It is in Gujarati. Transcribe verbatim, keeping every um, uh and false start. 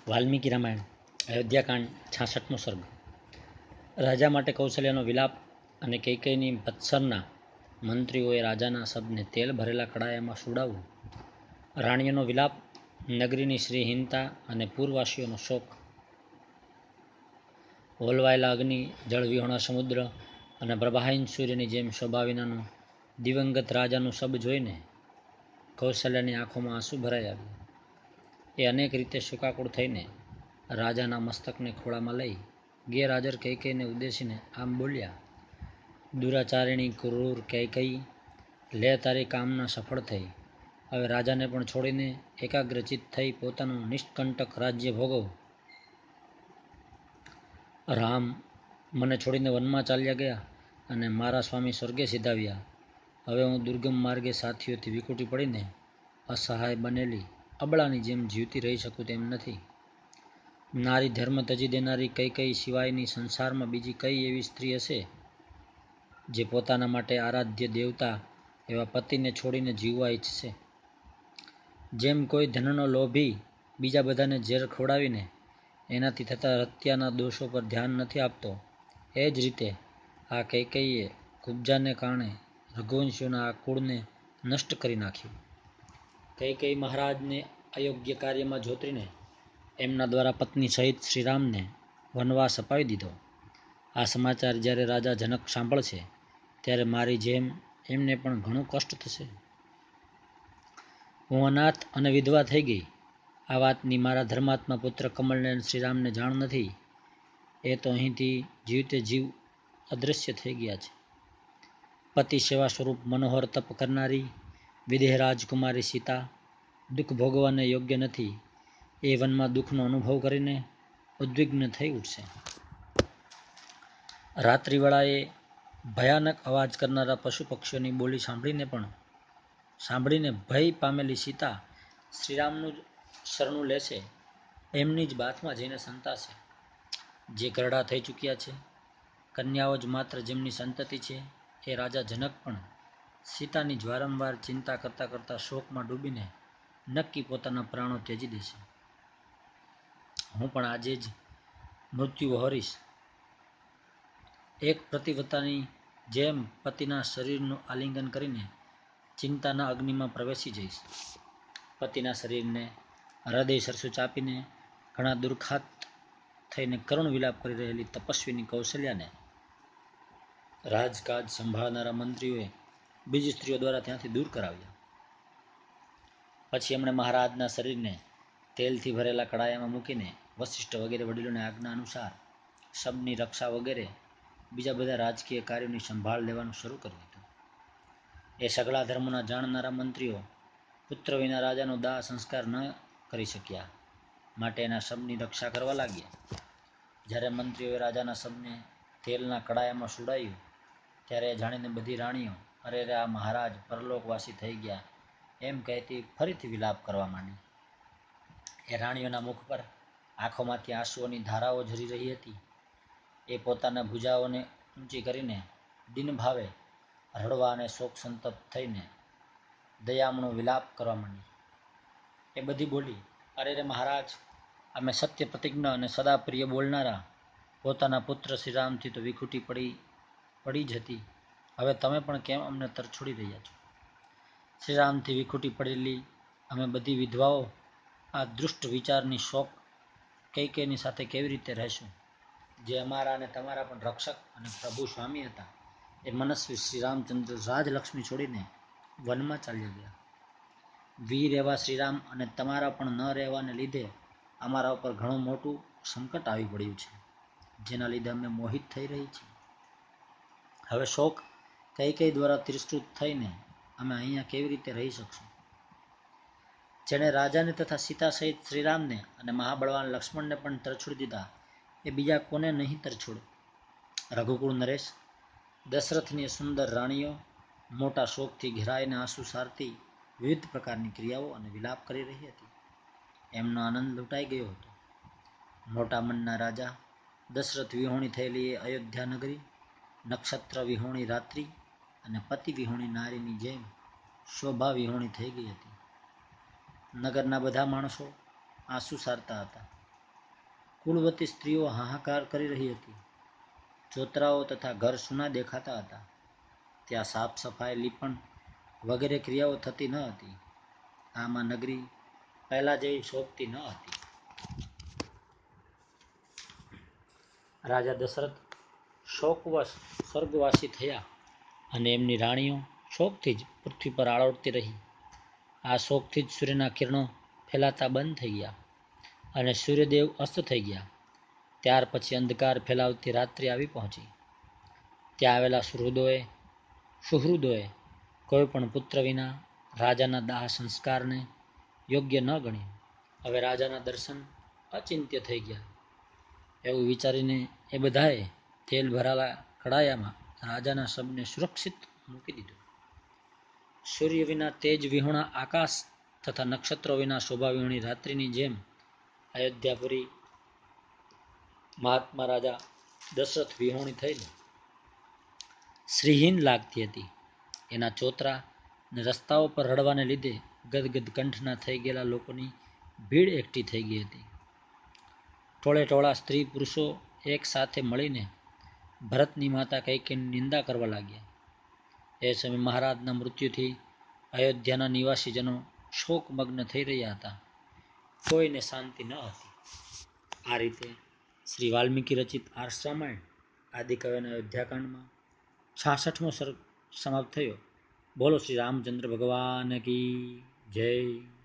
વાલ્મીકી રામાયણ અયોધ્યાકાંડ છાસઠમો સર્ગ. રાજા માટે કૌશલ્યનો વિલાપ અને કૈકેયીની વત્સરના મંત્રીઓએ રાજાના શબને તેલ ભરેલા કડાયામાં સુડાવવું. રાણીઓનો વિલાપ, નગરીની શ્રીહીનતા અને પૂરવાસીઓનો શોક. ઓલવાયેલા અગ્નિ, જળવિહોણા સમુદ્ર અને પ્રભાહીન સૂર્યની જેમ શોભા વિનાનું દિવંગત રાજાનું શબ જોઈને કૌશલ્યાની આંખોમાં આંસુ ભરાઈ આવ્યા. એ અનેક રીતે શોકાકુળ થઈને રાજાના મસ્તકને ખોળામાં લઈ ગેરહાજર કૈકેયીને ઉદ્દેશીને આમ બોલ્યા: દુરાચારિણી ક્રૂર કૈકેયી, લે તારી કામના સફળ થઈ. હવે રાજાને પણ છોડીને એકાગ્રચિત થઈ પોતાનું નિષ્કંટક રાજ્ય ભોગવ. રામ મને છોડીને વનમાં ચાલ્યા ગયા અને મારા સ્વામી સ્વર્ગે સિધાવ્યા. હવે હું દુર્ગમ માર્ગે સાથીઓથી વિખૂટી પડીને અસહાય બનેલી અબળાની જેમ જીવતી રહી શકું તેમ નથી. નારી ધર્મ તજી દેનારી કૈકેયી સિવાયની સંસારમાં બીજી કઈ એવી સ્ત્રી હશે જે પોતાના માટે આરાધ્ય દેવતા એવા પતિને છોડીને જીવવા ઈચ્છશે? જેમ કોઈ ધનનો લોભી બીજા બધાને ઝેર ખવડાવીને એનાથી થતા હત્યાના દોષો પર ધ્યાન નથી આપતો, એ જ રીતે આ કૈકેયીએ કુબ્જાને કારણે રઘુવંશીઓના આ કુળને નષ્ટ કરી નાખ્યું. કૈકેયી મહારાજને અયોગ્ય કાર્યમાં જોતરીને એમના દ્વારા પત્ની સહિત શ્રીરામને વનવાસ અપાવી દીધો. આ સમાચાર જ્યારે રાજા જનક સાંભળશે ત્યારે મારી જેમ એમને પણ ઘણું કષ્ટ થશે. હું અનાથ અને વિધવા થઈ ગઈ. આ વાતની મારા ધર્માત્મા પુત્ર કમળનયન શ્રીરામને જાણ નથી. એ તો અહીંથી જીવતે જીવ અદૃશ્ય થઈ ગયા છે. પતિ સેવા સ્વરૂપ મનોહર તપ કરનારી વિદેહ રાજકુમારી સીતા દુઃખ ભોગવવાને યોગ્ય નથી. એ વનમાં દુઃખનો અનુભવ કરીને ઉદ્વિગ્ન થઈ ઉઠશે. રાત્રિવેળાએ ભયાનક અવાજ કરનારા પશુ પક્ષીઓની બોલી સાંભળીને પણ સાંભળીને ભય પામેલી સીતા શ્રીરામનું જ શરણું લેશે. એમની જ બાથમાં જઈને સંતાશે. જે ઘરડા થઈ ચૂક્યા છે, કન્યાઓ જ માત્ર જેમની સંતતિ છે, એ રાજા જનક પણ સીતાની જ વારંવાર ચિંતા કરતાં કરતાં શોકમાં ડૂબીને નક્કી પોતાના પ્રાણો ત્યજી દેશે. હું પણ આજે જ મૃત્યુ વહોરીશ. એક પ્રતિવ્રતાની જેમ પતિના શરીરનું આલિંગન કરીને ચિંતાના અગ્નિમાં પ્રવેશી જઈશ. પતિના શરીરને હૃદય સરસું ચાપીને ઘણા દુર્ખાત થઈને કરુણ વિલાપ કરી રહેલી તપસ્વીની કૌશલ્યાને રાજકાજ સંભાળનારા મંત્રીઓએ બીજી સ્ત્રીઓ દ્વારા ત્યાંથી દૂર કરાવ્યા. પછી એમણે મહારાજના શરીરને તેલથી ભરેલા કડાયામાં મૂકીને વસિષ્ઠ વગેરે વડીલોની આજ્ઞા અનુસાર શબની રક્ષા વગેરે બીજા બધા રાજકીય કાર્યોની સંભાળ લેવાનું શરૂ કરી દીધું. એ સઘળા ધર્મોના જાણનારા મંત્રીઓ પુત્ર વિના રાજાનો દાહ સંસ્કાર ન કરી શક્યા માટે એના શબની રક્ષા કરવા લાગ્યા. જ્યારે મંત્રીઓએ રાજાના શબને તેલના કડાયામાં સુડાયું ત્યારે એ જાણીને બધી રાણીઓ અરે રે આ મહારાજ પરલોકવાસી થઈ ગયા એમ કહેતી ફરીથી વિલાપ કરવા માંડી. એ રાણીઓના મુખ પર આંખોમાંથી આંસુઓની ધારાઓ ઝરી રહી હતી. એ પોતાના ભુજાઓને ઊંચી કરીને દીનભાવે રડવા અને શોક સંતપ્ત થઈને દયામણો વિલાપ કરવા માંડી. એ બધી બોલી: અરે રે મહારાજ, અમે સત્ય પ્રતિજ્ઞ અને સદા પ્રિય બોલનારા પોતાના પુત્ર શ્રીરામથી તો વિખૂટી પડી પડી જ હતી. હવે તમે પણ કેમ અમને તરછોડી રહ્યા છો? શ્રીરામથી વિખૂટી પડેલી અમે બધી વિધવાઓ આ દુષ્ટ વિચારની શોક કૈકેયીની સાથે કેવી રીતે રહેશું? જે અમારા અને તમારા પણ રક્ષક અને પ્રભુ સ્વામી હતા, એ મનસ્વી શ્રીરામચંદ્ર રાજલક્ષ્મી છોડીને વનમાં ચાલ્યા ગયા. વીર એવા શ્રીરામ અને તમારા પણ ન રહેવાને લીધે અમારા ઉપર ઘણું મોટું સંકટ આવી પડ્યું છે, જેના લીધે અમે મોહિત થઈ રહી છીએ. હવે શોક કૈકેયી દ્વારા તિરસ્કૃત થઈને અમે અહીંયા કેવી રીતે રહી શકશું? જેણે રાજાને તથા સીતા સહિત શ્રીરામને અને મહાબળવાન લક્ષ્મણને પણ તરછોડી દીધા, એ બીજા કોને નહીં તરછોડે? રઘુકુળ નરેશ દશરથની સુંદર રાણીઓ મોટા શોકથી ઘેરાઈને આંસુ સારતી વિવિધ પ્રકારની ક્રિયાઓ અને વિલાપ કરી રહી હતી. એમનો આનંદ લૂંટાઈ ગયો હતો. મોટા મનના રાજા દશરથ વિહોણી થયેલી એ અયોધ્યા નગરી નક્ષત્ર વિહોણી રાત્રિ અને પતિ વિહોણી નારીની જેમ શોભા વિહોણી થઈ ગઈ હતી. નગરના બધા માણસો આંસુ સારતા હતા. કુળવતી સ્ત્રીઓ હાહાકાર કરી રહી હતી. ચોતરાઓ તથા ઘર સૂના દેખાતા હતા. ત્યાં સાફ સફાઈ, લીપણ વગેરે ક્રિયાઓ થતી ન હતી. આમાં નગરી પહેલા જેવી શોભતી ન હતી. રાજા દશરથ શોકવશ સ્વર્ગવાસી થયા અને એમની રાણીઓ શોકથી જ પૃથ્વી પર આળોટતી રહી. આ શોકથી જ સૂર્યના કિરણો ફેલાતા બંધ થઈ ગયા અને સૂર્યદેવ અસ્ત થઈ ગયા. ત્યાર પછી અંધકાર ફેલાવતી રાત્રિ આવી પહોંચી. ત્યાં આવેલા સુહૃદોએ સુહૃદોએ કોઈ પણ પુત્ર વિના રાજાના દાહ સંસ્કારને યોગ્ય ન ગણ્યું. હવે રાજાના દર્શન અચિંત્ય થઈ ગયા. એવું વિચારીને એ બધાએ તેલ ભરાલા કડાયામાં રાજાના શબને સુરક્ષિત મૂકી દીધું. સૂર્ય વિના તેજ વિહોણા આકાશ તથા નક્ષત્રો વિના શોભા વિહોણી રાત્રિની જેમ અયોધ્યાપુરી મહાત્મા રાજા દશરથ વિહોણી થઈને શ્રીહીન લાગતી હતી. એના ચોતરા ને રસ્તાઓ પર રડવાને લીધે ગદગદ કંઠના થઈ ગયેલા લોકોની ભીડ એકઠી થઈ ગઈ હતી. ટોળે ટોળા સ્ત્રી પુરુષો એક સાથે મળીને ભરતની માતા કૈકેયીની નિંદા કરવા લાગ્યા. એ સમયે મહારાજના મૃત્યુથી અયોધ્યાના નિવાસીજનો શોકમગ્ન થઈ રહ્યા હતા. કોઈને શાંતિ ન હતી. આ રીતે શ્રી વાલ્મીકી રચિત આર્ષ રામાયણ આદિકાવ્યના અયોધ્યાકાંડમાં છાસઠમો સર્ગ સમાપ્ત થયો. બોલો શ્રી રામચંદ્ર ભગવાન કી જય.